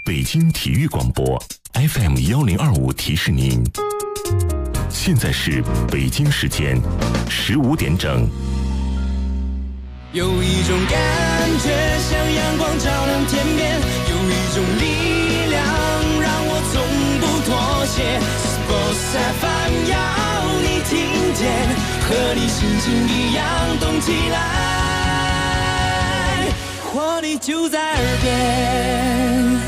北京体育广播 FM1025提示您，现在是北京时间15点整。 有一种感觉像阳光照亮天边，有一种力量让我从不妥协。Sports FM 要你听见，和你心情一样动起来，活力就在耳边。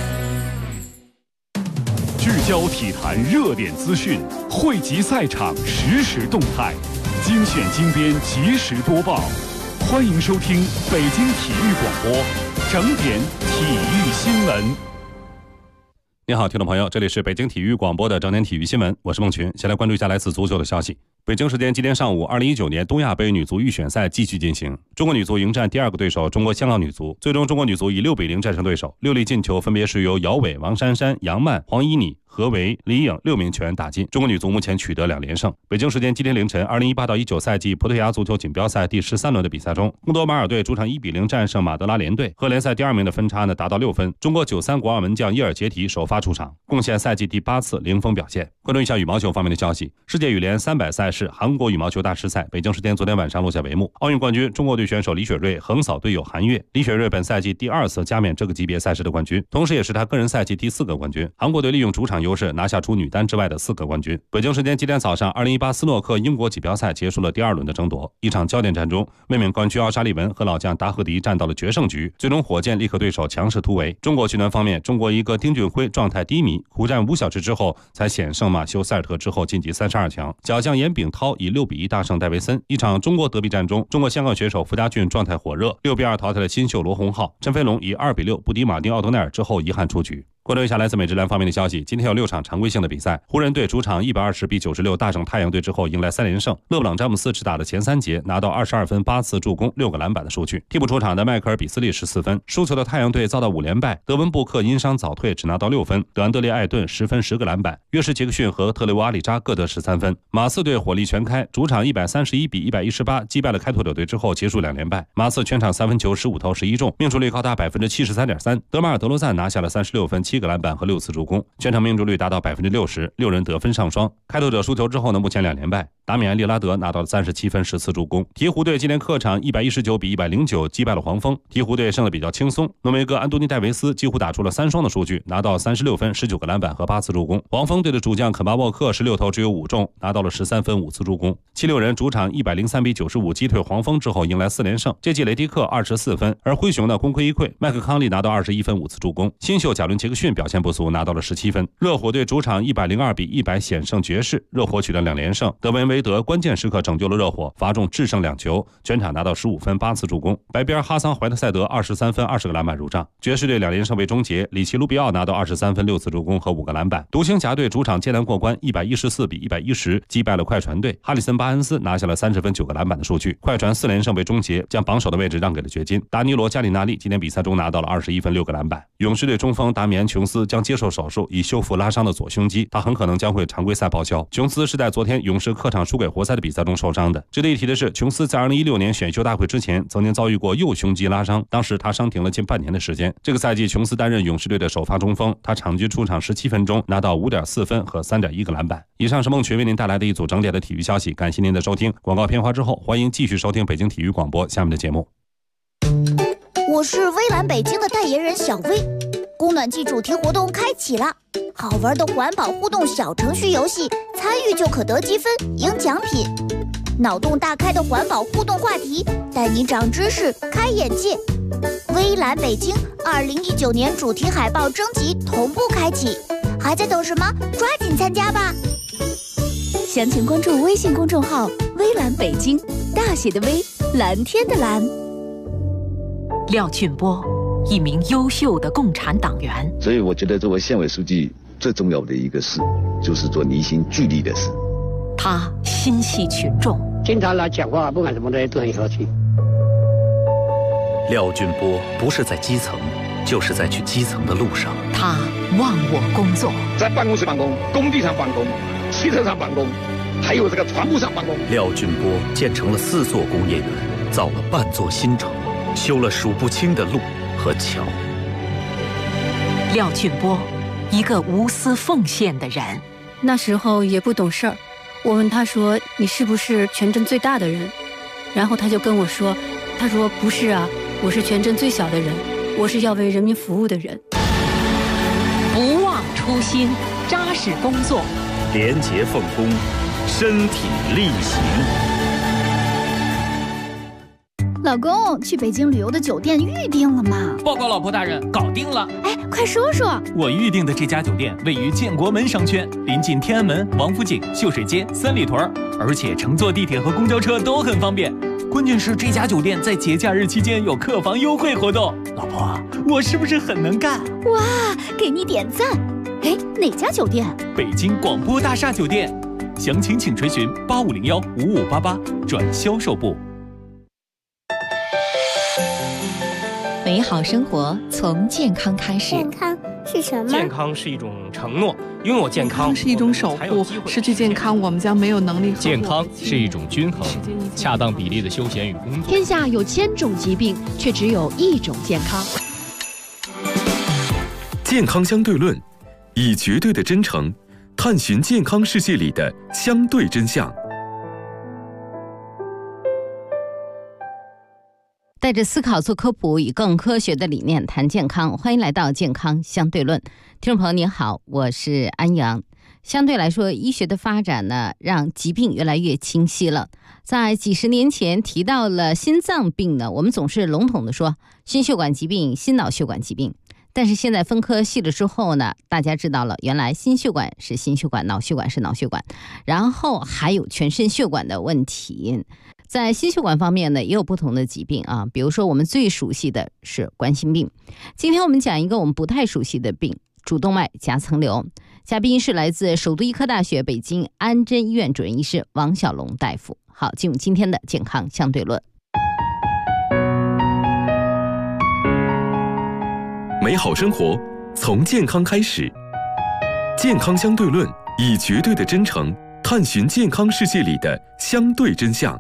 聚焦体坛热点资讯，汇集赛场实时动态，精选精编及时播报。欢迎收听北京体育广播整点体育新闻。 你好，听众朋友，这里是北京体育广播的整点体育新闻，我是孟群。先来关注一下来自足球的消息。北京时间今天上午，2019年东亚杯女足预选赛继续进行，中国女足迎战第二个对手中国香港女足，最终中国女足以6-0战胜对手，6粒进球分别是由姚伟、王珊珊、杨曼、黄依妮、何为、李颖6名球员打进。中国女足目前取得2连胜。北京时间今天凌晨，2018到19赛季葡萄牙足球锦标赛第13轮的比赛中，贡多马尔队主场1-0战胜马德拉联队，和联赛第2名的分差达到6分。中国93国奥门将伊尔杰提首发出场，贡献赛季第8次零封表现。关注一下羽毛球方面的消息，世界羽联300赛事韩国羽毛球大师赛北京时间昨天晚上落下帷幕，奥运冠军中国队选手李雪芮横扫队友韩悦。李雪芮本赛季第2次加冕这个级别赛事的冠军，同时也是他个人赛季第4个冠军。韩国队利用主场优势拿下除女单之外的4个冠军。北京时间今天早上，2018斯诺克英国锦标赛结束了第2轮的争夺，一场焦点战中，卫冕冠军奥沙利文和老将达赫迪战到了决胜局，最终火箭力克对手强势突围。中国球员方面，中国一个丁俊晖状态低迷，苦战5小时之后才险胜马修塞尔特之后晋级32强。小将严炳涛以6-1大胜戴维森。一场中国德比战中，中国香港选手傅家俊状态火热，6-2淘汰了新秀罗洪浩，陈飞龙以2-6不敌马丁奥德奈尔之后遗憾出局。关注一下来自美职篮方面的消息，今天有6场常规性的比赛，湖人队主场120-96大胜太阳队之后迎来3连胜，勒布朗詹姆斯只打了前3节，拿到22分、8次助攻、6个篮板的数据。替补出场的迈克尔比斯利14分，输球的太阳队遭到5连败，德文布克因伤早退，只拿到6分，德安德烈艾顿10分10个篮板，约什杰克逊和特雷沃阿里扎各得13分。马刺队火力全开，主场131-118击败了开拓者队之后结束2连败，马刺全场3分球15投11中，命中率高达 73.3%， 德马尔德罗赞拿下了36分7个篮板和6次助攻，全场命中率达到 60%，6人得分上双。开拓者输球之后呢，目前2连败，达米安·利拉德拿到了37分10次助攻。鹈鹕队今天客场119-109击败了黄蜂，鹈鹕队胜得比较轻松，诺维戈·安东尼·戴维斯几乎打出了3双的数据，拿到36分19个篮板和8次助攻。黄蜂队的主将肯巴·沃克16投只有5中，拿到了13分5次助攻。76人主场103-95击退黄蜂之后迎来4连胜，这季雷迪克24分，而灰熊的功亏一篑，麦克康利拿到21分5次助攻，新秀贾伦·杰克逊表现不俗，拿到了17分。热火队主场102-100险胜爵士，热火取得2连胜，德文维德关键时刻拯救了热火，罚中制胜2球，全场拿到15分8次助攻。白边哈桑怀特塞德23分20个篮板入账。爵士队2连胜为终结，里奇卢比奥拿到23分6次助攻和5个篮板。独行侠队主场艰难过关114-110击败了快船队，哈里森巴恩斯拿下了30分9个篮板的数据。快船4连胜为终结，将榜首的位置让给了掘金。达尼罗加里纳利今天比赛中拿到了21分6个篮板。勇士队中锋达米安琼斯将接受手术以修复拉伤的左胸肌，他很可能将会常规赛报销。琼斯是在昨天勇士客场输给活塞的比赛中受伤的。值得一提的是，琼斯在2016年选秀大会之前曾经遭遇过右胸肌拉伤，当时他伤停了近半年的时间。这个赛季琼斯担任勇士队的首发中锋，他场均出场17分钟，拿到5.4分和3.1个篮板。以上是孟群为您带来的一组整点的体育消息，感谢您的收听。广告片花之后，欢迎继续收听北京体育广播下面的节目。 我是微蓝北京的代言人小薇，供暖季主题活动开启了，好玩的环保互动小程序游戏，参与就可得积分赢奖品。脑洞大开的环保互动话题，带你长知识开眼界。微蓝北京2019年主题海报征集同步开启，还在等什么？抓紧参加吧！ 详情关注微信公众号微蓝北京，大写的微，蓝天的蓝。 廖俊波，一名优秀的共产党员， 所以我觉得作为县委书记最重要的一个事，就是做凝心聚力的事。 他心系群众， 经常来讲话，不管什么东西都很和气。 廖俊波不是在基层，就是在去基层的路上。 他忘我工作， 在办公室办公，工地上办公，汽车上办公，还有这个船坞上办公。 廖俊波建成了4座工业园，造了半座新城，修了数不清的路和桥。 廖俊波，一个无私奉献的人。 那时候也不懂事儿，我问他说：“你是不是全镇最大的人？”然后他就跟我说：“他说不是啊，我是全镇最小的人，我是要为人民服务的人。” 不忘初心，扎实工作， 廉洁奉公，身体力行。 老公，去北京旅游的酒店预定了吗？ 报告老婆大人，搞定了。 哎，快说说。 我预定的这家酒店位于建国门商圈，临近天安门、王府井、秀水街、三里屯，而且乘坐地铁和公交车都很方便。关键是这家酒店在节假日期间有客房优惠活动。老婆，我是不是很能干？ 哇，给你点赞。哎，哪家酒店？ 北京广播大厦酒店。详情请垂询8501-5588转销售部。 美好生活从健康开始。 健康是什么？ 健康是一种承诺，拥有健康是一种守护，失去健康我们将没有能力。 健康是一种均衡，恰当比例的休闲与工作。 天下有1000种疾病，却只有1种健康。 健康相对论，以绝对的真诚探寻健康世界里的相对真相。 带着思考做科普，以更科学的理念谈健康。欢迎来到健康相对论。听众朋友您好，我是安阳。相对来说，医学的发展呢，让疾病越来越清晰了。在几十年前提到了心脏病呢，我们总是笼统的说心血管疾病、心脑血管疾病。但是现在分科细了之后呢，大家知道了，原来心血管是心血管，脑血管是脑血管，然后还有全身血管的问题。在心血管方面呢，也有不同的疾病啊，比如说我们最熟悉的是冠心病。今天我们讲一个我们不太熟悉的病，主动脉夹层瘤。嘉宾是来自首都医科大学北京安贞医院主任医师王小龙大夫。好，进入今天的健康相对论。 美好生活从健康开始，健康相对论，以绝对的真诚探寻健康世界里的相对真相。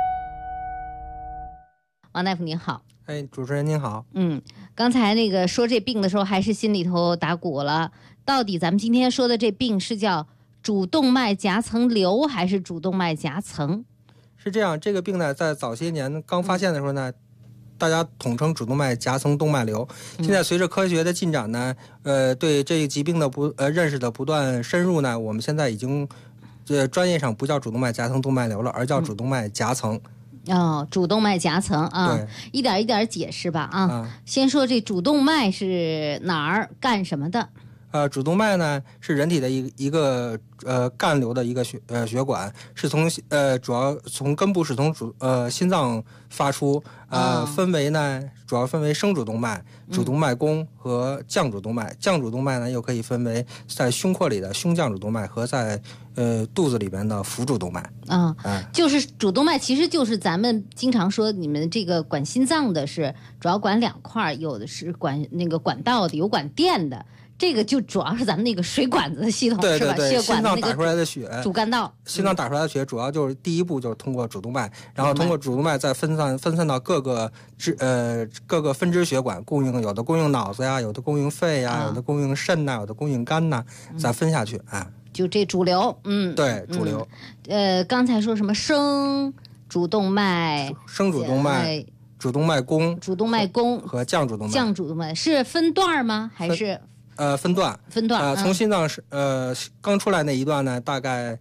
王大夫您好。 哎，主持人您好。 刚才那个说这病的时候，还是心里头打鼓了。到底咱们今天说的这病是叫主动脉夹层瘤，还是主动脉夹层？ 是这样，这个病呢，在早些年刚发现的时候呢，大家统称主动脉夹层动脉瘤。现在随着科学的进展呢，对这个疾病的认识的不断深入呢，我们现在已经专业上不叫主动脉夹层动脉瘤了，而叫主动脉夹层。 主动脉夹层啊，一点一点解释吧啊。先说这主动脉是哪儿干什么的？ 主动脉呢是人体的一个干流的一个血管，是从主要从根部是从心脏发出，分为呢主要分为升主动脉、主动脉弓和降主动脉。降主动脉呢又可以分为在胸廓里的胸降主动脉和在肚子里边的腹主动脉。 就是主动脉其实就是咱们经常说你们这个管心脏的是主要管2块，有的是管那个管道的，有管电的。这个就主要是咱们那个水管子的系统， 对对对， 是吧？血管的那个心脏打出来的血， 主干道。 心脏打出来的血主要就是第一步就是通过主动脉，然后通过主动脉再分散到各个分支血管供应，有的供应脑子呀，有的供应肺呀，有的供应肾呐，有的供应肝呐，再分下去啊。 就这主流， 对，主流。 刚才说什么升主动脉、 升主动脉、主动脉弓、 主动脉弓和降主动脉。 降主动脉是分段吗？还是？ 分段，从心脏刚出来那一段呢，大概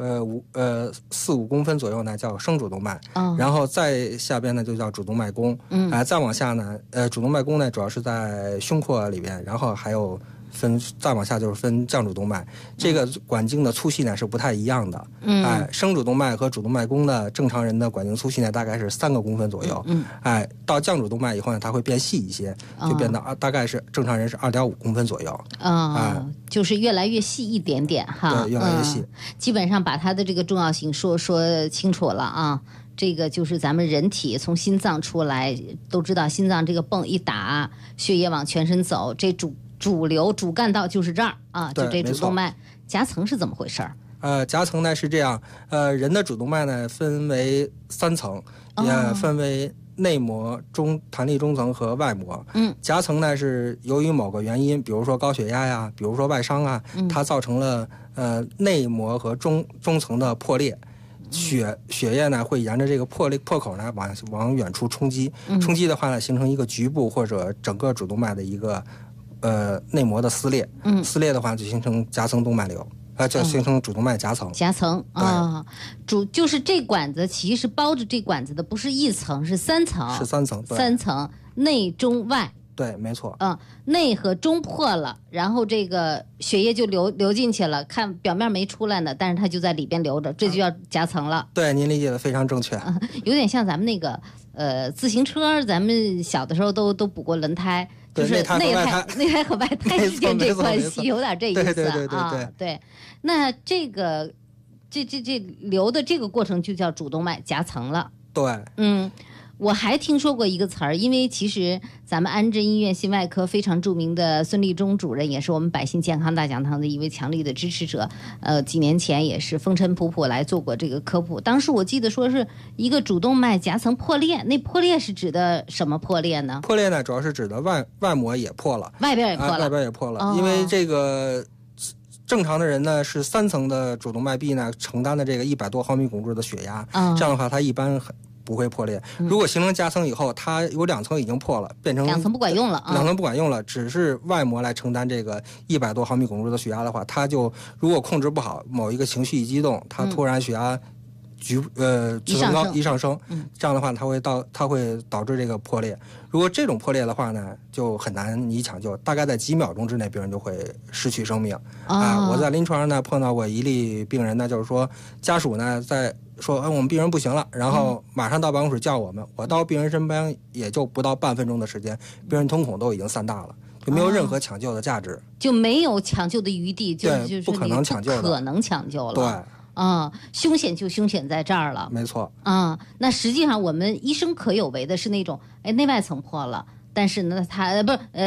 4-5公分左右呢，叫升主动脉，然后再下边呢就叫主动脉弓，再往下呢，主动脉弓呢主要是在胸廓里边，然后还有再往下就是分降主动脉，这个管径的粗细呢是不太一样的。升主动脉和主动脉弓的正常人的管径粗细呢大概是3个公分左右。到降主动脉以后呢，它会变细一些，就变得大概是正常人是2.5公分左右。 就是越来越细一点点哈。 对，越来越细。 基本上把它的这个重要性说清楚了啊。这个就是咱们人体从心脏出来，都知道心脏这个泵一打，血液往全身走，这主流主干道就是这儿啊，就这主动脉。夹层是怎么回事？ 夹层呢是这样，人的主动脉呢分为3层，也分为内膜、弹力中层和外膜。夹层呢是由于某个原因，比如说高血压呀，比如说外伤啊，它造成了内膜和中层的破裂。血液呢会沿着这个破口呢往远处冲击，冲击的话呢形成一个局部或者整个主动脉的一个内膜的撕裂，撕裂的话就形成夹层动脉瘤，就形成主动脉夹层。 夹层啊，就是这管子其实包着这管子的不是一层，是3层。 是3层，对 3层，内中外。 对，没错。 内和中破了，然后这个血液就流进去了，看表面没出来呢，但是它就在里边流着，这就叫夹层了。 对，您理解的非常正确。 有点像咱们那个自行车，咱们小的时候都补过轮胎，就是内胎和外胎之间这关系，有点这意思啊。对，那这个这流的这个过程就叫主动脉夹层了。 对， 我还听说过一个词儿，因为其实咱们安贞医院心外科非常著名的孙立忠主任，也是我们百姓健康大讲堂的一位强力的支持者。几年前也是风尘仆仆来做过这个科普。当时我记得说是一个主动脉夹层破裂，那破裂是指的什么破裂呢？ 破裂呢，主要是指的外膜也破了， 外边也破了， 外边也破了，因为这个。正常的人呢是3层的主动脉壁呢承担的这个100多毫米汞柱的血压，这样的话它一般不会破裂。如果形成夹层以后，它有2层已经破了，变成 2层不管用了 ，2层不管用了，只是外膜来承担这个100多毫米汞柱的血压的话，它就如果控制不好，某一个情绪一激动，它突然血压一上升，这样的话它会导致这个破裂。如果这种破裂的话呢，就很难以抢救，大概在几秒钟之内，病人就会失去生命。我在临床上呢碰到过一例病人呢，就是说家属呢在说我们病人不行了，然后马上到办公室叫我们，我到病人身边也就不到半分钟的时间，病人瞳孔都已经散大了，就没有任何抢救的价值， 就没有抢救的余地，就是不可能抢救的， 不可能抢救了。 对。 凶险就凶险在这儿了。 没错。 那实际上我们医生可有为的是那种，内外层破了，但是呢，它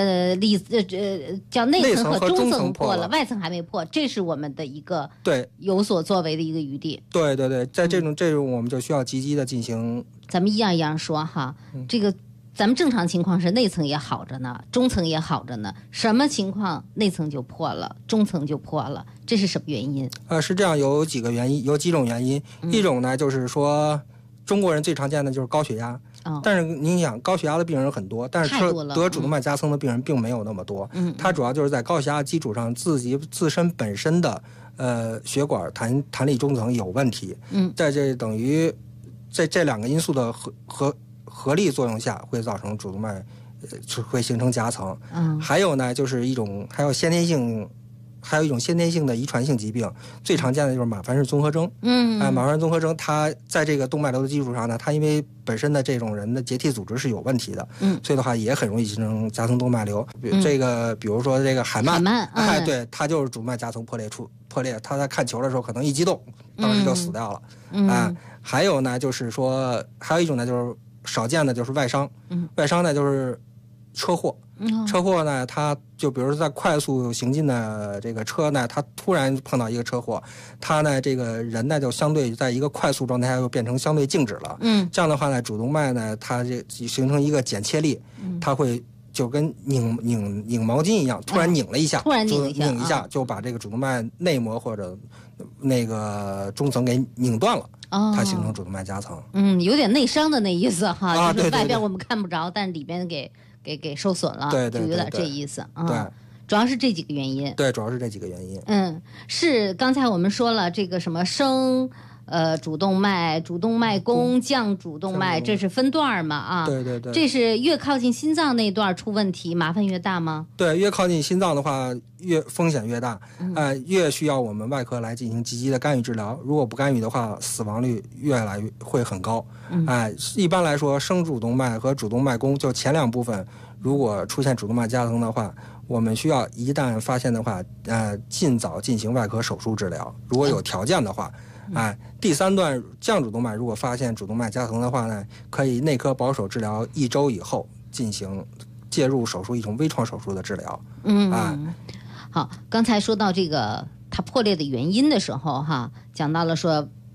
叫内层和中层破了，外层还没破，这是我们的一个有所作为的一个余地。 对，在这种我们就需要积极的进行。 咱们一样一样说哈，这个。咱们正常情况是内层也好着呢，中层也好着呢，什么情况内层就破了，中层就破了，这是什么原因？ 是这样，有几种原因。一种呢就是说中国人最常见的就是高血压，但是您想高血压的病人很多，但是得主动脉夹层的病人并没有那么多。它主要就是在高血压基础上自身本身的血管弹力中层有问题。在这等于在这2个因素的合力作用下，会造成主动脉会形成夹层。还有呢，就是一种还有一种先天性的遗传性疾病，最常见的就是马凡氏综合征。马凡氏综合征，它在这个动脉瘤的基础上呢，它因为本身的这种人的结缔组织是有问题的，所以的话也很容易形成夹层动脉瘤。比如说这个海曼，对，它就是主脉夹层破裂，他在看球的时候可能一激动，当时就死掉了。还有呢，就是说还有一种呢，就是少见的就是外伤。外伤呢就是车祸。车祸呢，它就比如说在快速行进的这个车呢，它突然碰到一个车祸，它呢这个人呢就相对在一个快速状态下又变成相对静止了。这样的话呢，主动脉呢它这形成一个剪切力，它会就跟拧毛巾一样，突然拧了一下，拧一下就把这个主动脉内膜或者那个中层给拧断了。它形成主动脉夹层。 有点内伤的那意思哈，就是外边我们看不着，但里边给受损了，就有点这意思。 对， 主要是这几个原因。 对，主要是这几个原因。 是刚才我们说了这个什么升主动脉弓降主动脉，这是分段嘛对。 这是越靠近心脏那段出问题，麻烦越大吗？ 对，越靠近心脏的话，越风险越大，越需要我们外科来进行积极的干预治疗。如果不干预的话，死亡率越来越会很高。一般来说，升主动脉和主动脉弓就前2部分，如果出现主动脉夹层的话，我们需要一旦发现的话，尽早进行外科手术治疗。如果有条件的话。第3段降主动脉，如果发现主动脉夹层的话呢，可以内科保守治疗1周以后进行介入手术，一种微创手术的治疗。好， 刚才说到这个它破裂的原因的时候哈，讲到了说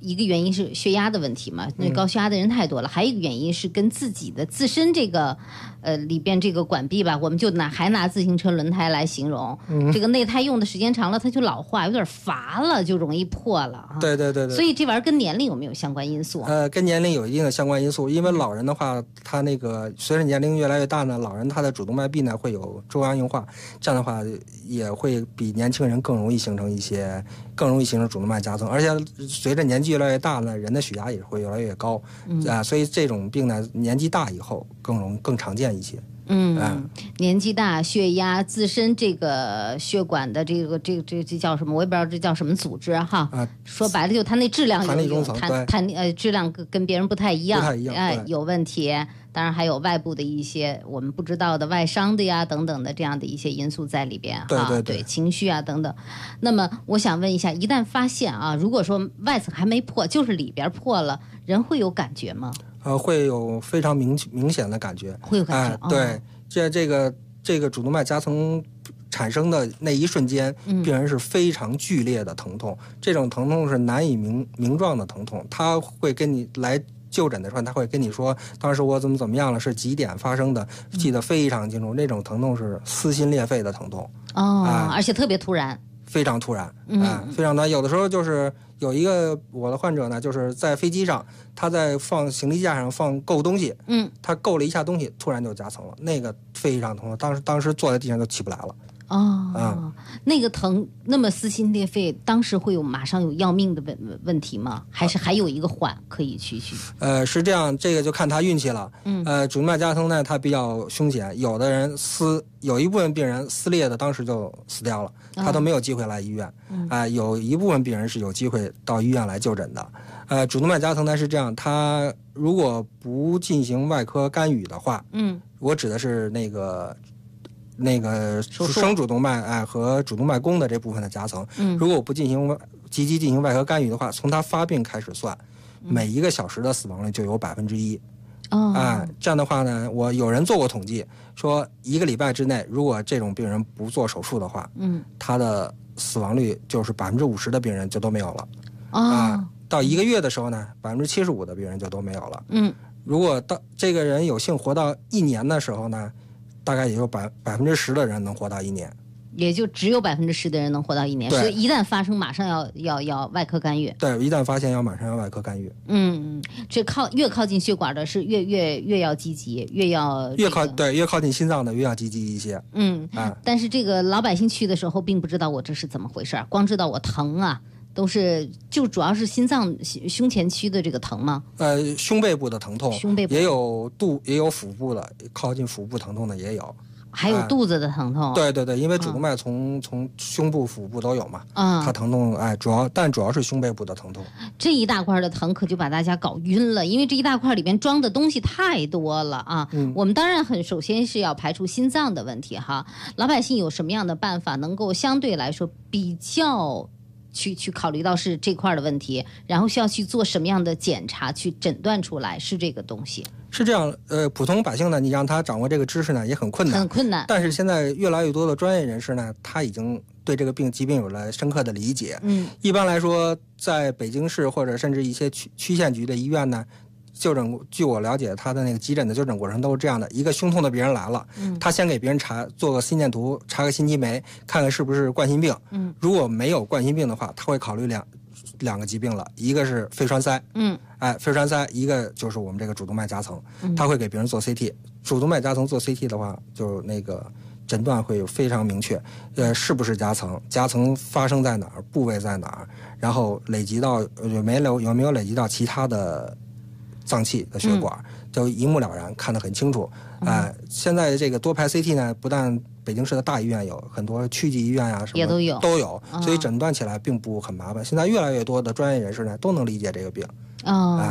一个原因是血压的问题嘛，那高血压的人太多了，还有一个原因是跟自己的自身这个里边这个管壁吧，我们就拿自行车轮胎来形容，这个内胎用的时间长了，它就老化，有点乏了，就容易破了啊。 对。所以这玩意儿跟年龄有没有相关因素？ 跟年龄有一定的相关因素，因为老人的话，他那个随着年龄越来越大呢，老人他的主动脉壁呢会有粥样硬化，这样的话也会比年轻人更容易形成主动脉夹层，而且随着年纪越来越大呢，人的血压也会越来越高，所以这种病呢，年纪大以后更常见一些。 年纪大，血压自身这个血管的这叫什么？我也不知道这叫什么组织哈。说白了就它那质量质量跟别人不太一样，有问题。当然还有外部的一些我们不知道的外伤的呀等等的这样的一些因素在里边对情绪啊等等。那么我想问一下，一旦发现啊，如果说外层还没破，就是里边破了，人会有感觉吗？ 会有非常明显的感觉， 会有感觉。 对，这个主动脉夹层产生的那一瞬间，病人是非常剧烈的疼痛，这种疼痛是难以名状的疼痛，他会跟你来就诊的时候，他会跟你说当时我怎么样了，是几点发生的，记得非常清楚。那种疼痛是撕心裂肺的疼痛而且特别突然， 非常突然非常突然。有的时候就是有一个我的患者呢，就是在飞机上，他在放行李架上够东西，他够了一下东西，突然就夹层了，那个非常疼，当时坐在地上就起不来了。 那个疼那么撕心裂肺，当时会马上有要命的问题吗？还是还有一个缓可以去？ 是这样，这个就看他运气了。主动脉夹层呢，它比较凶险，有一部分病人撕裂的当时就死掉了，他都没有机会来医院。有一部分病人是有机会到医院来就诊的。主动脉夹层呢是这样，他如果不进行外科干预的话，我指的是那个升主动脉和主动脉弓的这部分的夹层，如果不积极进行外科干预的话，从它发病开始算，每1个小时的死亡率就有1%。这样的话呢，我有人做过统计，说1个礼拜之内，如果这种病人不做手术的话，他的死亡率就是50%的病人就都没有了。到1个月的时候呢，75%的病人就都没有了。如果到这个人有幸活到1年的时候呢，大概也有10%的人能活到1年， 也就只有10%的人能活到1年，所以一旦发生，马上要外科干预。 对，一旦发现要马上要外科干预。 这越靠近血管的是越要积极，越靠近心脏的越要积极一些。 但是这个老百姓去的时候，并不知道我这是怎么回事，光知道我疼啊。就主要是心脏胸前区的这个疼吗？ 胸背部的疼痛，也有腹部的，靠近腹部疼痛的也有， 还有肚子的疼痛。 对，因为主动脉从胸部、腹部都有嘛。它疼痛主要是胸背部的疼痛。 这一大块的疼可就把大家搞晕了，因为这一大块里边装的东西太多了啊。我们当然首先是要排除心脏的问题哈。老百姓有什么样的办法能够相对来说比较？去考虑到是这块的问题，然后需要去做什么样的检查，去诊断出来是这个东西。 是这样，普通百姓呢，你让他掌握这个知识呢，也很困难。但是现在越来越多的专业人士呢，他已经对这个疾病有了深刻的理解。一般来说，在北京市或者甚至一些区县局的医院呢，就诊，据我了解，他的那个急诊的就诊过程都是这样的：一个胸痛的病人来了，他先给别人做个心电图，查个心肌酶，看看是不是冠心病。如果没有冠心病的话，他会考虑两个疾病了，一个是肺栓塞，肺栓塞，一个就是我们这个主动脉夹层，他会给别人做 CT。主动脉夹层做 CT 的话，就那个诊断会非常明确，是不是夹层，夹层发生在哪儿，部位在哪儿，然后累积到有没有累积到其他的脏器的血管，就一目了然，看得很清楚。现在这个多排 CT 呢，不但北京市的大医院有，很多区级医院呀什么也都有， 所以诊断起来并不很麻烦。现在越来越多的专业人士呢，都能理解这个病。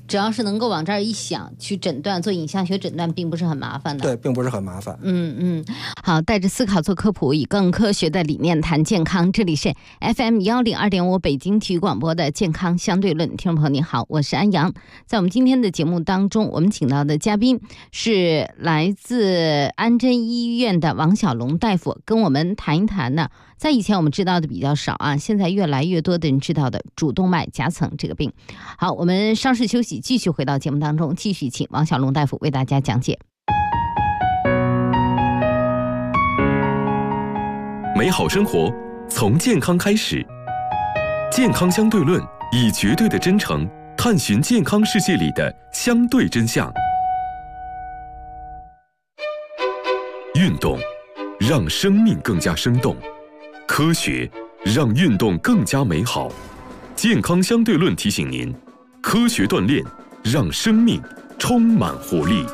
只要是能够往这儿一想去诊断，做影像学诊断，并不是很麻烦的。 对，并不是很麻烦。 好，带着思考做科普，以更科学的理念谈健康。这里是 FM102.5 北京体育广播的健康相对论。听众朋友你好，我是安阳。在我们今天的节目当中，我们请到的嘉宾是来自安贞医院的王小龙大夫，跟我们谈一谈呢，在以前我们知道的比较少啊，现在越来越多的人知道的主动脉夹层这个病。好，我们稍事休息，继续回到节目当中，继续请王小龙大夫为大家讲解。 美好生活从健康开始，健康相对论以绝对的真诚探寻健康世界里的相对真相。运动让生命更加生动，科学让运动更加美好。健康相对论提醒您，科学锻炼让生命充满活力。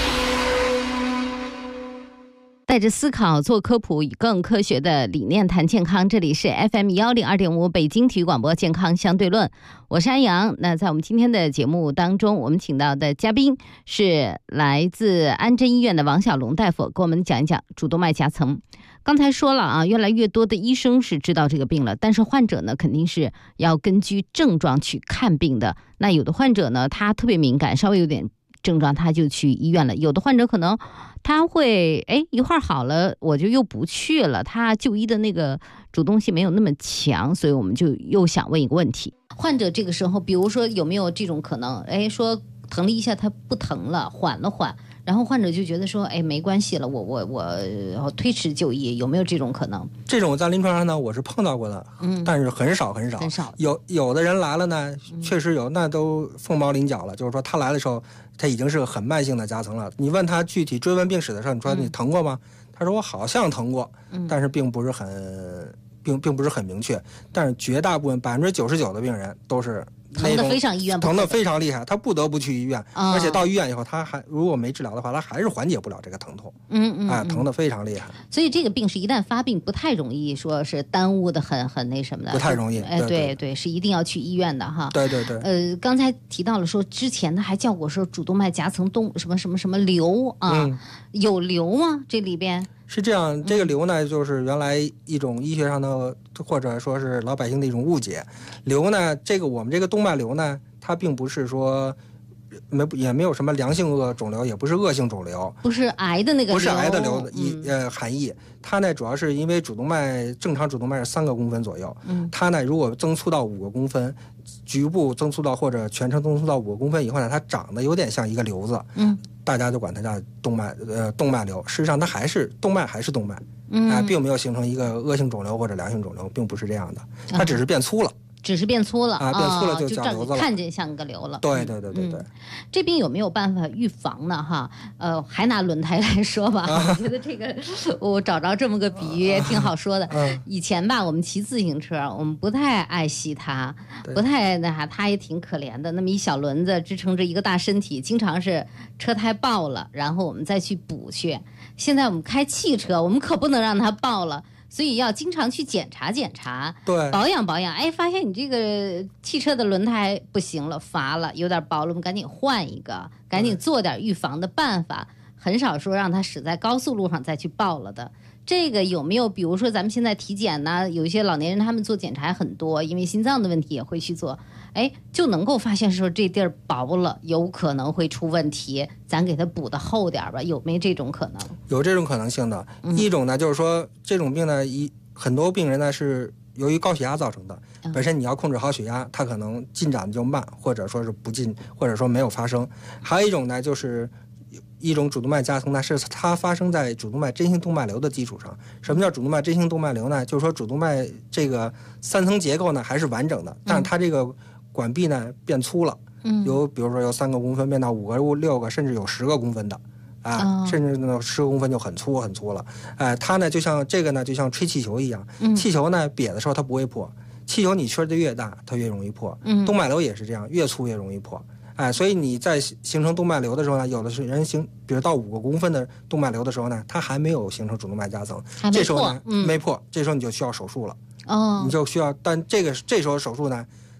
带着思考做科普，以更科学的理念谈健康。这里是 FM102.5 北京体育广播健康相对论，我是安阳。那在我们今天的节目当中，我们请到的嘉宾是来自安贞医院的王小龙大夫，给我们讲一讲主动脉夹层。刚才说了啊，越来越多的医生是知道这个病了，但是患者呢，肯定是要根据症状去看病的。那有的患者呢，他特别敏感，稍微有点症状他就去医院了，有的患者可能他会一会儿好了我就又不去了，他就医的那个主动性没有那么强，所以我们就又想问一个问题，患者这个时候比如说有没有这种可能，说疼了一下他不疼了，缓了缓，然后患者就觉得说没关系了，我推迟就医，有没有这种可能？ 这种在临床上呢我是碰到过的，但是很少。有的人来了呢，确实有，那都凤毛麟角了，就是说他来的时候他已经是个很慢性的夹层了，你问他具体追问病史的时候，你说你疼过吗？他说我好像疼过，但是并不是很明确，但是绝大部分99%的病人都是疼得非常医院疼得非常厉害，他不得不去医院，而且到医院以后他还如果没治疗的话，他还是缓解不了这个疼痛，疼得非常厉害。 所以这个病是一旦发病不太容易说是耽误的很那什么的， 不太容易。 对，是一定要去医院的哈。 对。 刚才提到了说之前呢还叫过说主动脉夹层什么瘤啊，有瘤吗？这里边？ 是这样，这个瘤呢，就是原来一种医学上的或者说是老百姓的一种误解。瘤呢，我们这个动脉瘤呢，它并不是说也没有什么良性肿瘤，也不是恶性肿瘤， 不是癌的那个瘤， 不是癌的瘤的含义。它呢，主要是因为正常主动脉是3个公分左右，它呢如果增粗到5个公分，局部增粗到或者全程增粗到5个公分以后呢，它长得有点像一个瘤子，大家就管它叫动脉瘤。事实上它还是动脉，并没有形成一个恶性肿瘤或者良性肿瘤，并不是这样的，它只是变粗了。 变粗了变粗了就叫瘤子了， 看见像个瘤了。 对。 这病有没有办法预防呢？哈，还拿轮胎来说吧，我觉得这个我找着这么个比喻也挺好说的。以前吧，我们骑自行车，我们不太爱惜它，不太它也挺可怜的，那么一小轮子支撑着一个大身体，经常是车胎爆了，然后我们再去补去。现在我们开汽车，我们可不能让它爆了。所以要经常去检查， 对， 保养。发现你这个汽车的轮胎不行了，乏了，有点薄了，我们赶紧换一个，赶紧做点预防的办法。很少说让它驶在高速路上再去爆了的。这个有没有？比如说咱们现在体检呢，有一些老年人他们做检查很多，因为心脏的问题也会去做，就能够发现说这地儿薄了，有可能会出问题，咱给它补的厚点吧，有没这种可能？ 有这种可能性的。一种呢，就是说这种病呢，很多病人呢是由于高血压造成的，本身你要控制好血压，它可能进展就慢，或者说是不进，或者说没有发生。还有一种呢，就是一种主动脉夹层呢，是它发生在主动脉真性动脉瘤的基础上。什么叫主动脉真性动脉瘤呢？就是说主动脉这个3层结构呢还是完整的，但是它这个管壁呢变粗了，比如说由3个公分变到5个、6个，甚至有10个公分的。甚至呢10个公分就很粗了。它呢就像这个呢就像吹气球一样，气球呢瘪的时候它不会破，气球你吹的越大它越容易破。动脉瘤也是这样，越粗越容易破。所以你在形成动脉瘤的时候呢，有的是人比如到5个公分的动脉瘤的时候呢，它还没有形成主动脉夹层，这时候呢没破，这时候你就需要手术了。你就需要，但这时候手术呢，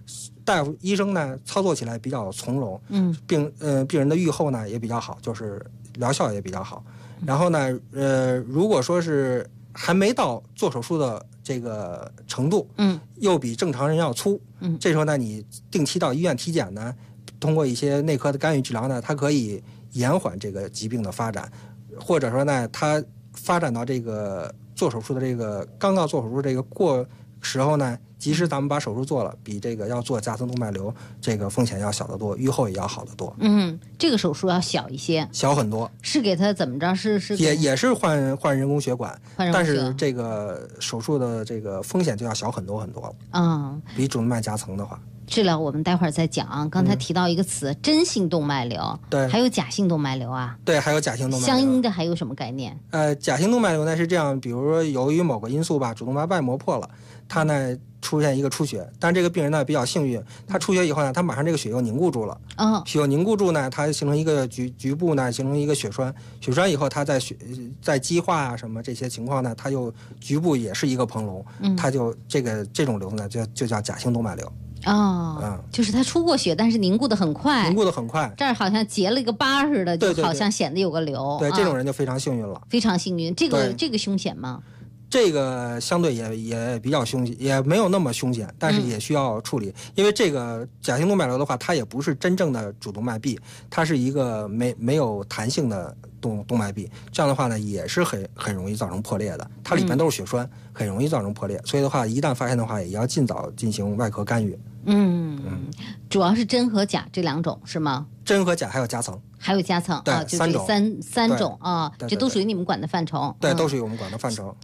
医生呢操作起来比较从容，病人的预后呢也比较好，就是疗效也比较好。然后呢，如果说是还没到做手术的这个程度，又比正常人要粗，这时候呢，你定期到医院体检呢，通过一些内科的干预治疗呢，它可以延缓这个疾病的发展，或者说呢，它发展到这个做手术的这个刚到做手术这个时候呢，即使咱们把手术做了，比这个要做夹层动脉瘤这个风险要小得多，预后也要好得多。 这个手术要小一些， 小很多。 是给他怎么着？是也是换人工血管，但是这个手术的这个风险就要小很多很多了。比主动脉夹层的话。 治疗我们待会儿再讲。刚才提到一个词，真性动脉瘤， 对， 还有假性动脉瘤啊。 对，还有假性动脉瘤。 相应的还有什么概念？ 假性动脉瘤呢是这样，比如说由于某个因素吧，主动脉瓣膜破了，它呢出现一个出血，但这个病人呢比较幸运，他出血以后呢，他马上这个血又凝固住了。血又凝固住呢，它形成一个局部呢形成一个血栓，血栓以后它在激化啊什么这些情况呢，它又局部也是一个膨隆，它就这种瘤呢就叫假性动脉瘤。 就是它出过血，但是凝固的很快，这儿好像结了一个疤似的，就好像显得有个瘤。 对，这种人就非常幸运了， 非常幸运。这个凶险吗？ 这个相对也比较凶险，也没有那么凶险，但是也需要处理。因为这个假性动脉瘤的话，它也不是真正的主动脉壁，它是一个没有弹性的动脉壁。这样的话呢，也是很容易造成破裂的。它里面都是血栓，很容易造成破裂。所以的话，一旦发现的话，也要尽早进行外科干预。 主要是真和假这两种是吗？ 真和假还有夹层， 对，就这三种啊，这都属于你们管的范畴。 对，都属于我们管的范畴。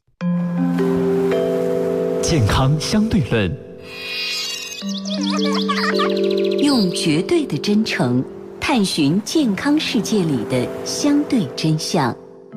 健康相对论， 用绝对的真诚探寻健康世界里的相对真相。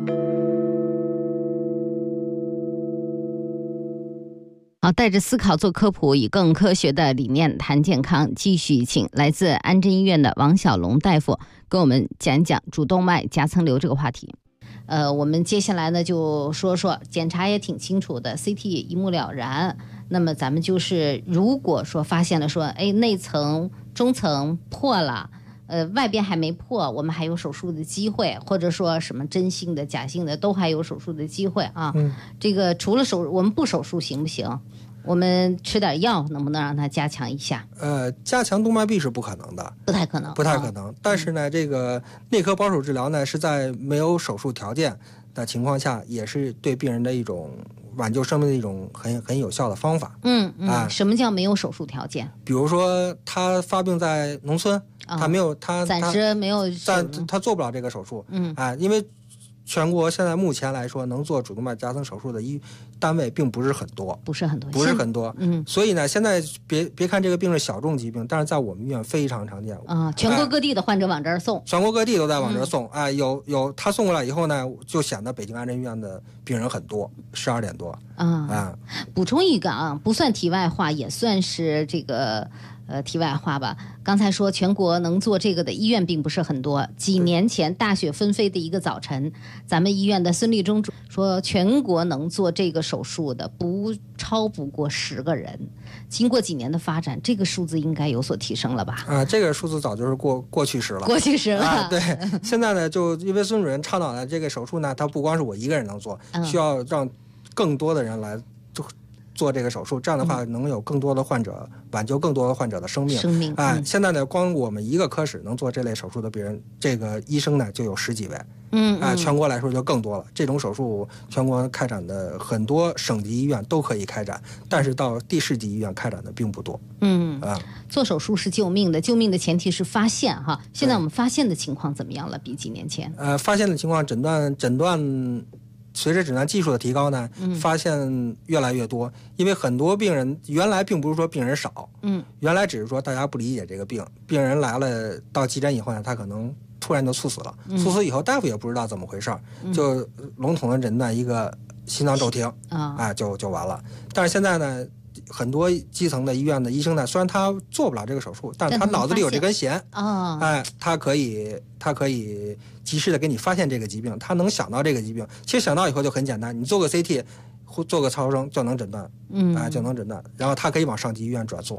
好，带着思考做科普，以更科学的理念谈健康。继续请来自安贞医院的王小龙大夫跟我们讲一讲主动脉夹层瘤这个话题。我们接下来呢就说说检查也挺清楚的 ，CT 一目了然。那么咱们就是如果说发现了说，内层、中层破了。外边还没破，我们还有手术的机会，或者说什么真性的、假性的都还有手术的机会啊。这个除了我们不手术行不行？我们吃点药能不能让它加强一下？ 加强动脉壁是不可能的， 不太可能。 但是呢，这个内科保守治疗呢，是在没有手术条件的情况下，也是对病人的一种挽救生命的一种很有效的方法。 什么叫没有手术条件？ 比如说他发病在农村。他没有，他暂时没有， 他做不了这个手术。因为全国现在目前来说，能做主动脉夹层手术的单位并不是很多，所以呢，现在别看这个病是小众疾病，但是在我们医院非常常见全国各地的患者往这儿送， 全国各地都在往这儿送。有他送过来以后呢，就显得北京安贞医院的病人很多，12点多。 补充一个啊，不算题外话，也算是这个。题外话吧，刚才说全国能做这个的医院并不是很多。几年前大雪纷飞的一个早晨，咱们医院的孙立忠说，全国能做这个手术的不过10个人。经过几年的发展，这个数字应该有所提升了吧？ 这个数字早就是过去时了。对，现在呢，就因为孙主任倡导的这个手术呢，它不光是我一个人能做，需要让更多的人来做这个手术，这样的话能有更多的患者，挽救更多的患者的生命。现在呢，光我们一个科室能做这类手术的病人，这个医生呢就有10几位。全国来说就更多了。这种手术全国开展的很多省级医院都可以开展，但是到第4级医院开展的并不多。 做手术是救命的，救命的前提是发现哈。现在我们发现的情况怎么样了？比几年前？ 发现的情况诊断。随着诊断技术的提高呢，发现越来越多。因为很多病人原来并不是说病人少，原来只是说大家不理解这个病，病人来了到急诊以后呢，他可能突然就猝死了，猝死以后大夫也不知道怎么回事，就笼统的诊断一个心脏骤停就完了。但是现在呢，很多基层的医院的医生呢，虽然他做不了这个手术，但是他脑子里有这根弦他可以及时的给你发现这个疾病，他能想到这个疾病。其实想到以后就很简单，你做个 CT 或做个超声就能诊断，就能诊断，然后他可以往上级医院转送。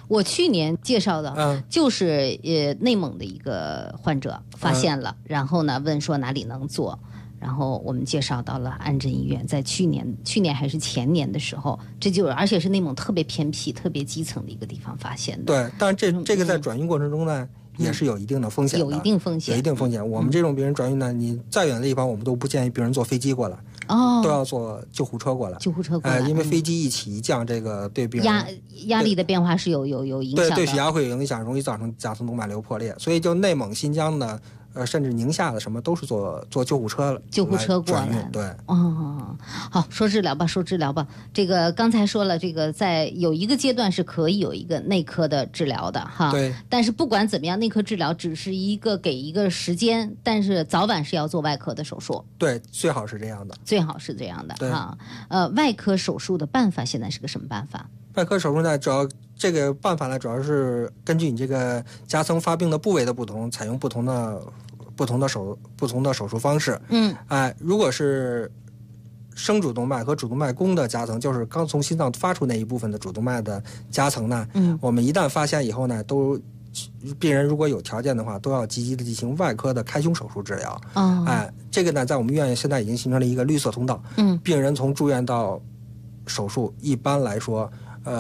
我去年介绍的，就是内蒙的一个患者发现了，然后呢问说哪里能做，然后我们介绍到了安贞医院，在去年还是前年的时候，而且是内蒙特别偏僻、特别基层的一个地方发现的。 对，但是这个在转运过程中呢，也是有一定的风险的， 有一定风险。 我们这种病人转运呢，你再远的地方，我们都不建议病人坐飞机过来。都要坐救护车过来。因为飞机一起一降，这个对病人压力的变化是有影响的。 对血压会有影响，容易造成夹层动脉瘤破裂。所以就内蒙、新疆的。甚至宁夏的什么都是坐救护车过来。 对， 好，说治疗吧。这个刚才说了，这个在有一个阶段是可以有一个内科的治疗的哈。 对。 但是不管怎么样，内科治疗只是给一个时间，但是早晚是要做外科的手术。 对，最好是这样的。 对哈。外科手术的办法现在是个什么办法？ 外科手术呢，主要这个办法呢，主要是根据你这个夹层发病的部位的不同，采用不同的手术方式。如果是升主动脉和主动脉弓的夹层，就是刚从心脏发出那一部分的主动脉的夹层呢，我们一旦发现以后呢，病人如果有条件的话，都要积极的进行外科的开胸手术治疗。这个呢，在我们院现在已经形成了一个绿色通道。病人从住院到手术，一般来说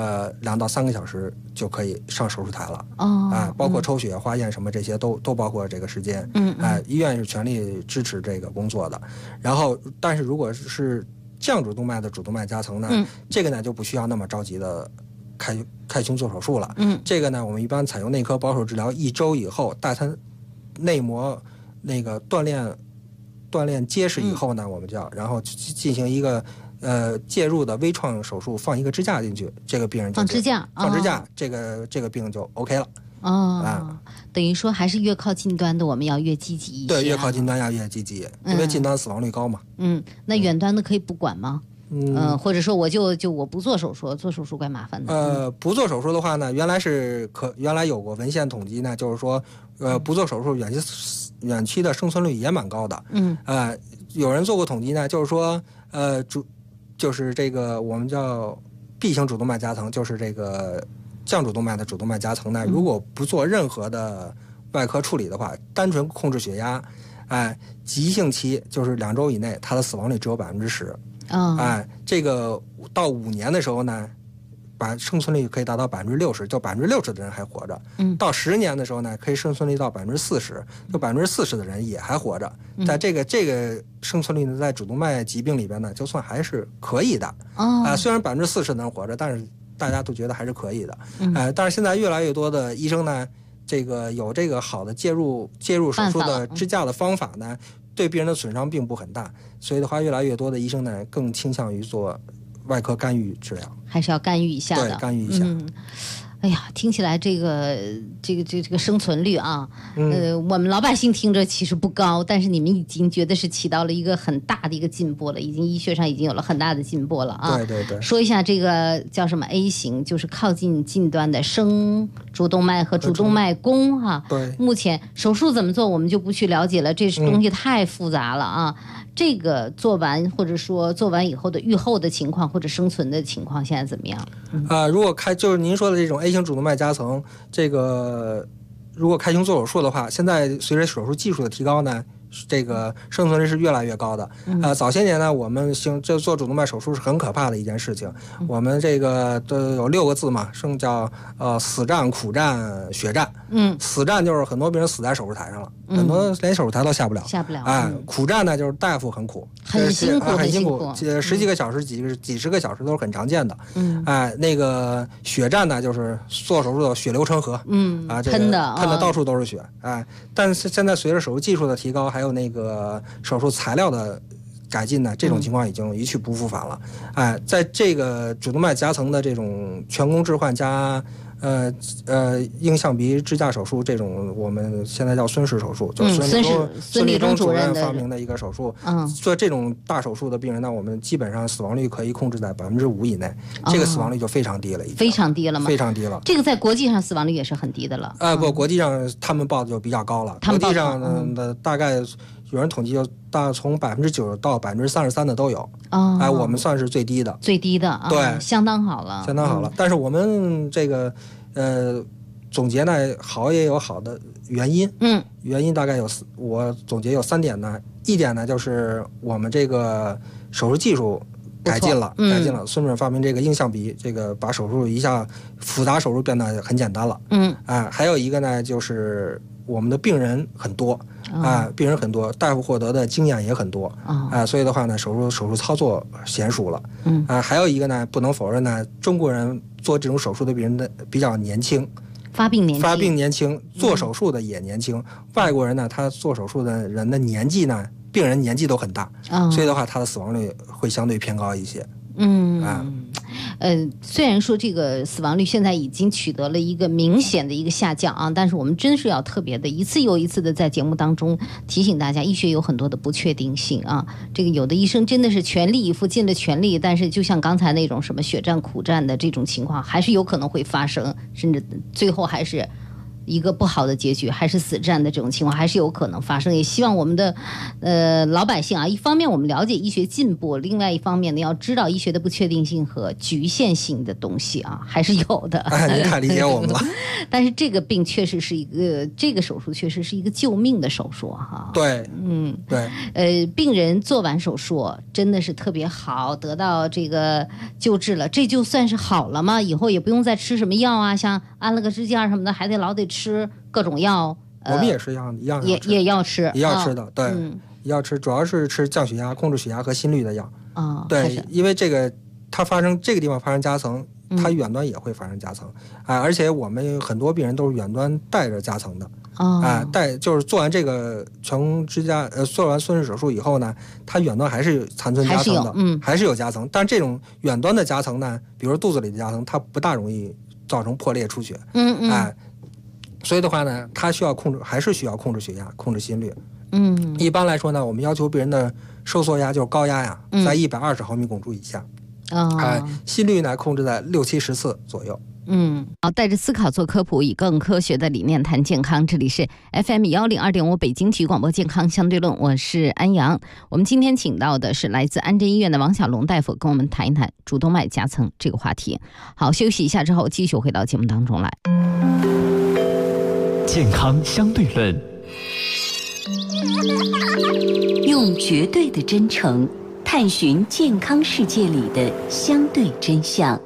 ，2到3个小时就可以上手术台了。包括抽血、化验什么这些都包括这个时间。医院是全力支持这个工作的。然后，但是如果是降主动脉的主动脉夹层呢，这个呢就不需要那么着急的开胸做手术了。这个呢，我们一般采用内科保守治疗，1周以后，待它内膜那个锻炼结实以后呢，我们就要然后进行一个。介入的微创手术，放一个支架进去，这个病人放支架，这个病就 OK 了。 等于说还是越靠近端的我们要越积极一些。 对，越靠近端要越积极，因为近端死亡率高嘛。 那远端的可以不管吗？或者说我不做手术，做手术怪麻烦的。 不做手术的话呢，原来有过文献统计呢，就是说，不做手术远期的生存率也蛮高的。有人做过统计呢，就是说，就是这个我们叫 B 型主动脉夹层，就是这个降主动脉的主动脉夹层呢，如果不做任何的外科处理的话，单纯控制血压，急性期就是2周以内，它的死亡率只有10%。这个到5年的时候呢，生存率可以达到60%，就60%的人还活着。到10年的时候呢，可以生存率到40%，就40%的人也还活着。在这个生存率呢，在主动脉疾病里边呢，就算还是可以的。虽然40%能活着，但是大家都觉得还是可以的。但是现在越来越多的医生呢，这个有这个好的介入手术的支架的方法呢，对病人的损伤并不很大，所以的话，越来越多的医生呢，更倾向于做外科干预治疗， 还是要干预一下的。 对，干预一下。 哎呀，听起来这个生存率啊，我们老百姓听着其实不高，但是你们已经觉得是起到了一个很大的一个进步了，医学上已经有了很大的进步了啊。 对。 说一下这个叫什么 A 型，就是靠近近端的升主动脉和主动脉弓哈。 对。 目前手术怎么做，我们就不去了解了，这东西太复杂了啊。这个做完或者说做完以后的预后的情况或者生存的情况现在怎么样？ 如果就是您说的这种 A 型主动脉夹层，这个如果开胸做手术的话，现在随着手术技术的提高呢，这个生存率是越来越高的。早些年呢，我们这做主动脉手术是很可怕的一件事情。我们这个都有6个字嘛，叫死战、苦战、血战。死战就是很多病人死在手术台上了，很多连手术台都下不了。苦战呢就是大夫很苦， 很辛苦， 十几个小时、几十个小时都是很常见的。那个血战呢就是做手术的血流成河。喷的到处都是血。但是现在随着手术技术的提高，还有那个手术材料的改进呢，这种情况已经一去不复返了。在这个主动脉夹层的这种全弓置换加硬象鼻支架手术，这种我们现在叫孙氏手术，就是孙立忠主任发明的一个手术。做这种大手术的病人呢，我们基本上死亡率可以控制在5%以内，这个死亡率就非常低了， 非常低了吗？ 非常低了。 这个在国际上死亡率也是很低的了。 不，国际上他们报的就比较高了。国际上的大概有人统计就从90%到33%的都有。我们算是最低的。 对，相当好了。 但是我们这个总结呢，好也有好的原因。原因大概我总结有3点呢。一点呢，就是我们这个手术技术改进了。孙主任发明这个硬象鼻，这个把手术一下复杂手术变得很简单了。还有一个呢，就是我们的病人很多。病人很多，大夫获得的经验也很多。所以的话呢，手术操作娴熟了。还有一个呢，不能否认呢，中国人做这种手术的病人的比较年轻。 发病年轻，做手术的也年轻。外国人呢，他做手术的人的年纪呢，病人年纪都很大。所以的话，他的死亡率会相对偏高一些。 虽然说这个死亡率现在已经取得了一个明显的一个下降啊，但是我们真是要特别的一次又一次的在节目当中提醒大家，医学有很多的不确定性啊。这个有的医生真的是全力以赴，尽了全力，但是就像刚才那种什么血战苦战的这种情况，还是有可能会发生，甚至最后还是一个不好的结局，还是死战的这种情况还是有可能发生。也希望我们的老百姓啊，一方面我们了解医学进步，另外一方面呢，要知道医学的不确定性和局限性的东西啊，还是有的。 您太理解我们了。 但是这个病确实是这个手术确实是一个救命的手术哈。 对， 对，病人做完手术真的是特别好，得到这个救治了，这就算是好了吗？以后也不用再吃什么药啊，像安了个支架什么的，还得老得吃各种药。 我们也是一样也要吃， 也要吃的。对，要吃，主要是吃降血压、控制血压和心率的药。对，因为这个它这个地方发生夹层，它远端也会发生夹层。而且我们很多病人都是远端带着夹层的。就是做完这个全支架做完孙氏手术以后呢，它远端还是残存夹层的，还是有夹层。但这种远端的夹层呢，比如肚子里的夹层，它不大容易造成破裂出血。所以的话呢，它还是需要控制血压、控制心率。一般来说呢，我们要求病人的收缩压就是高压呀，在120毫米汞柱以下。心率呢控制在60-70次左右。 好，带着思考做科普，以更科学的理念谈健康。这里是 FM 102.5北京体育广播健康相对论，我是安阳。我们今天请到的是来自安贞医院的王小龙大夫，跟我们谈一谈主动脉夹层这个话题。好，休息一下之后，继续回到节目当中来。 健康相对论， 用绝对的真诚探寻健康世界里的相对真相。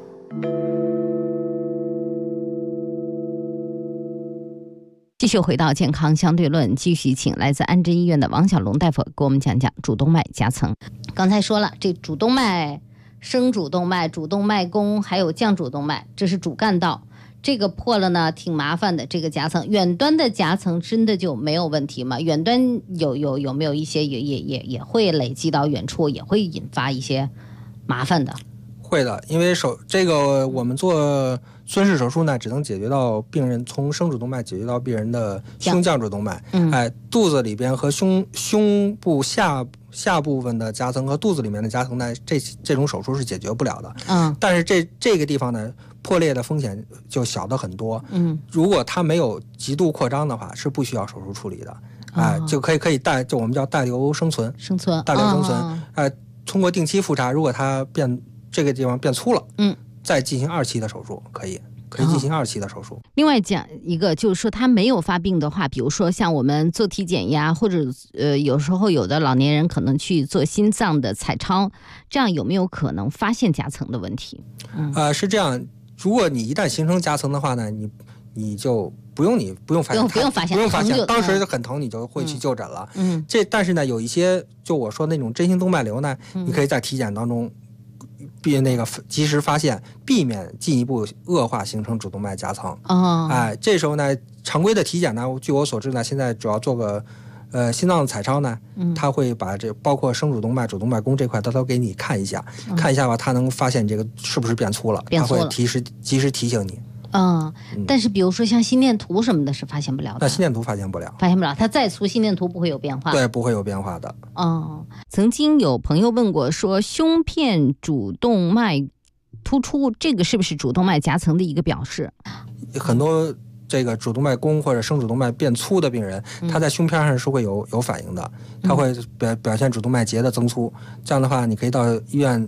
继续回到健康相对论，继续请来自安贞医院的王小龙大夫给我们讲讲主动脉夹层。刚才说了，这主动脉、升主动脉、主动脉弓还有降主动脉，这是主干道。这个破了呢，挺麻烦的。这个夹层，远端的夹层真的就没有问题吗？远端有没有一些也会累积到远处，也会引发一些麻烦的？ 会的，因为这个我们做孙氏手术呢，只能解决到病人从升主动脉解决到病人的胸降主动脉。肚子里边和胸部下部分的夹层和肚子里面的夹层呢，这种手术是解决不了的。但是这个地方呢，破裂的风险就小的很多。如果它没有极度扩张的话，是不需要手术处理的。就可以就我们叫带瘤生存，带瘤生存。通过定期复查，如果它这个地方变粗了，再进行2期的手术，可以进行2期的手术。 另外讲一个，就是说他没有发病的话，比如说像我们做体检呀，或者有时候有的老年人可能去做心脏的彩超，这样有没有可能发现夹层的问题？ 是这样，如果你一旦形成夹层的话呢，你就不用发现，当时很疼，你就会去就诊了。但是呢，有一些就我说那种真性动脉瘤呢，你可以在体检当中及时发现，避免进一步恶化形成主动脉夹层。这时候呢，常规的体检呢，据我所知呢，现在主要做个心脏彩超呢，他会把包括升主动脉、主动脉弓这块，他都给你看一下吧，他能发现这个是不是变粗了，他会及时提醒你。 但是比如说像心电图什么的是发现不了的。 那心电图发现不了， 它再粗心电图不会有变化。 对，不会有变化的。 曾经有朋友问过说，胸片主动脉突出，这个是不是主动脉夹层的一个表示？ 很多这个主动脉弓或者升主动脉变粗的病人，他在胸片上是会有反应的，他会表现主动脉结的增粗。这样的话，你可以到医院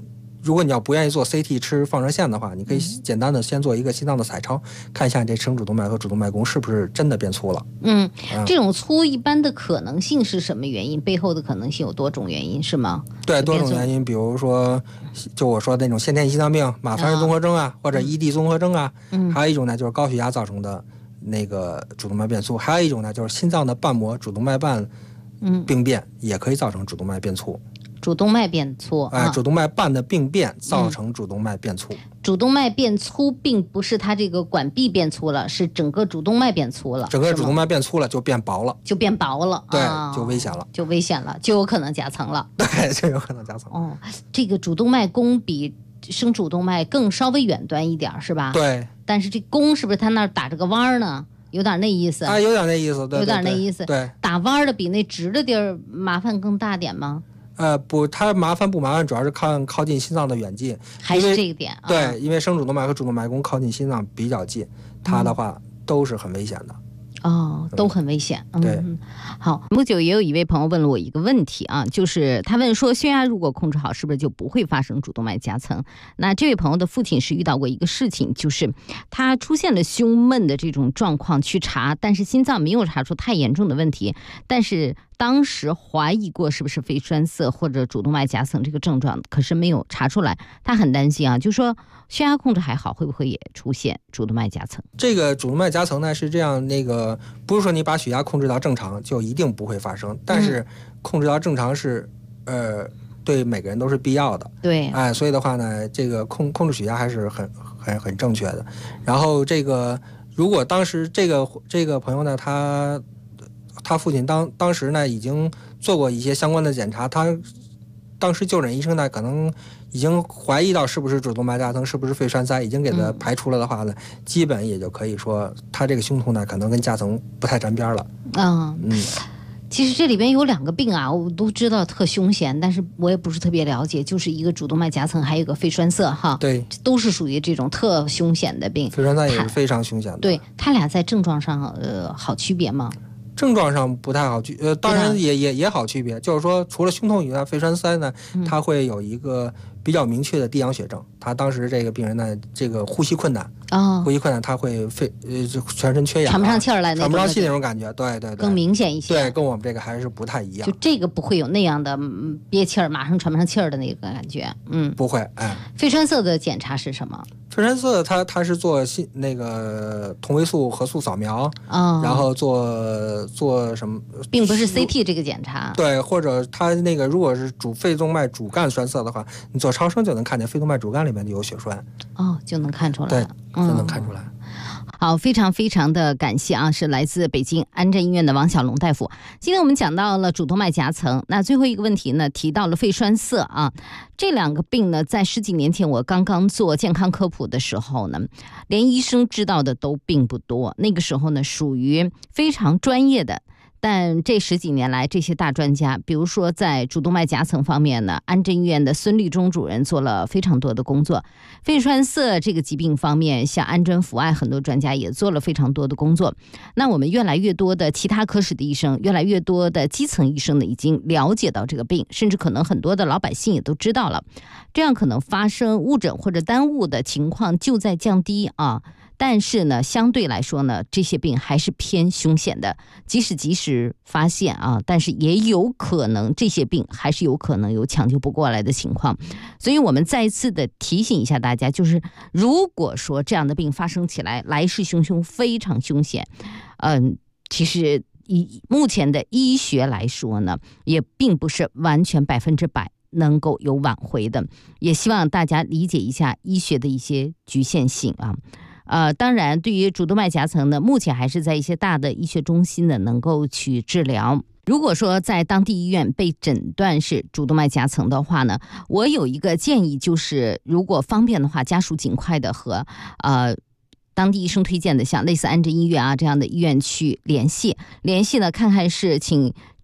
如果你要不愿意做 CT 吃放射线的话，你可以简单的先做一个心脏的彩超，看一下你这升主动脉和主动脉弓是不是真的变粗了。 这种粗一般的可能性是什么原因？背后的可能性有多种原因是吗？ 对，多种原因，比如说就我说的那种先天心脏病、马凡氏综合征啊，或者ED 综合征啊，还有一种呢就是高血压造成的那个主动脉变粗，还有一种呢就是心脏的瓣膜主动脉瓣病变也可以造成主动脉变粗。 主动脉变粗， 主动脉瓣的病变造成主动脉变粗。 主动脉变粗并不是它这个管壁变粗了，是整个主动脉变粗了。 整个主动脉变粗了就变薄了，对，就危险了， 就有可能夹层了。 对，就有可能夹层。 这个主动脉弓比升主动脉更稍微远端一点是吧？ 对。 但是这弓是不是它那儿打着个弯呢？有点那意思。 有点那意思，对， 有点那意思。 对， 打弯的比那直的地儿麻烦更大点吗？ 不，它麻烦不麻烦，主要是看靠近心脏的远近， 还是这个点。 对，因为升主动脉和主动脉弓靠近心脏比较近，它的话都是很危险的。 都很危险。 对， 好，不久也有一位朋友问了我一个问题啊，就是他问说，血压如果控制好，是不是就不会发生主动脉夹层？那这位朋友的父亲是遇到过一个事情，就是他出现了胸闷的这种状况去查，但是心脏没有查出太严重的问题，但是当时怀疑过是不是肺栓塞或者主动脉夹层这个症状，可是没有查出来，他很担心啊，就说血压控制还好，会不会也出现主动脉夹层？ 这个主动脉夹层呢是这样，不是说你把血压控制到正常就一定不会发生，但是控制到正常是对每个人都是必要的。 对， 所以的话呢，这个控制血压还是很正确的。然后这个如果当时这个朋友呢，他父亲当时呢已经做过一些相关的检查，他当时就诊医生呢可能已经怀疑到是不是主动脉夹层，是不是肺栓塞，已经给他排除了的话呢，基本也就可以说他这个胸痛呢可能跟夹层不太沾边了。 其实这里边有2个病啊，我都知道特凶险，但是我也不是特别了解，就是一个主动脉夹层，还有一个肺栓塞哈。 对， 都是属于这种特凶险的病。 肺栓塞也是非常凶险的。 对，他俩在症状上好区别吗？ 症状上不太好当然也好区别，就是说除了胸痛以外，肺栓塞呢，它会有一个比较明确的低氧血症。他当时这个病人呢，这个呼吸困难，他会全身缺氧， 喘不上气儿来， 喘不上气那种感觉，对， 更明显一些。 对，跟我们这个还是不太一样。 就这个不会有那样的憋气儿，马上喘不上气儿的那个感觉。 不会。 肺栓塞的检查是什么？ 肺栓塞它是做同位素核素扫描，然后做什么， 并不是 CT 这个检查。 对，或者它如果是肺动脉主干栓塞的话，你做超声就能看见肺动脉主干里面就有血栓。 就能看出来。 对，就能看出来。 好，非常非常的感谢啊，是来自北京安贞医院的王小龙大夫。今天我们讲到了主动脉夹层，那最后一个问题呢，提到了肺栓塞啊。这2个病呢，在10几年前我刚刚做健康科普的时候呢，连医生知道的都并不多。那个时候呢，属于非常专业的。但这10几年来，这些大专家，比如说在主动脉夹层方面呢，安贞医院的孙立忠主任做了非常多的工作。肺栓塞这个疾病方面，像安贞阜爱很多专家也做了非常多的工作。那我们越来越多的其他科室的医生，越来越多的基层医生呢，已经了解到这个病，甚至可能很多的老百姓也都知道了。这样可能发生误诊或者耽误的情况就在降低啊。但是呢，相对来说呢，这些病还是偏凶险的。即使及时发现啊，但是也有可能这些病还是有可能有抢救不过来的情况。所以我们再一次的提醒一下大家，就是如果说这样的病发生起来，来势汹汹，非常凶险。其实以目前的医学来说呢，也并不是完全100%能够有挽回的。也希望大家理解一下医学的一些局限性啊。当然对于主动脉夹层呢，目前还是在一些大的医学中心呢能够去治疗。如果说在当地医院被诊断是主动脉夹层的话呢，我有一个建议，就是如果方便的话，家属尽快的和当地医生推荐的像类似安贞医院啊这样的医院去联系呢，看看是请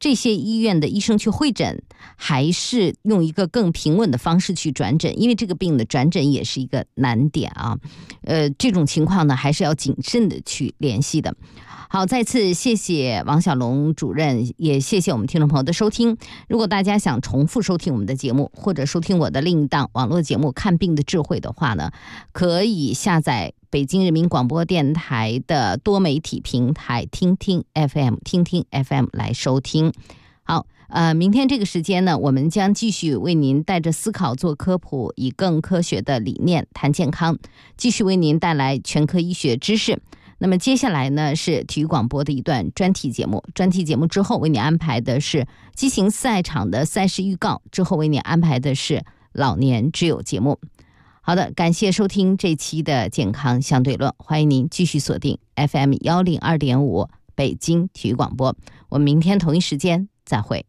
这些医院的医生去会诊，还是用一个更平稳的方式去转诊？因为这个病的转诊也是一个难点啊。这种情况呢，还是要谨慎的去联系的。好，再次谢谢王小龙主任，也谢谢我们听众朋友的收听。如果大家想重复收听我们的节目，或者收听我的另一档网络节目《看病的智慧》的话呢，可以下载北京人民广播电台的多媒体平台听听 FM 来收听。好，明天这个时间呢，我们将继续为您带着思考做科普，以更科学的理念谈健康，继续为您带来全科医学知识。那么接下来呢，是体育广播的一段专题节目。专题节目之后为你安排的是激情赛场的赛事预告，之后为你安排的是老年之友节目。好的，感谢收听这期的健康相对论，欢迎您继续锁定 FM 102.5北京体育广播。我们明天同一时间再会。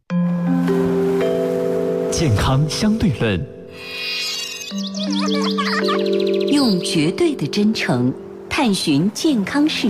健康相对论， 用绝对的真诚探寻健康世界。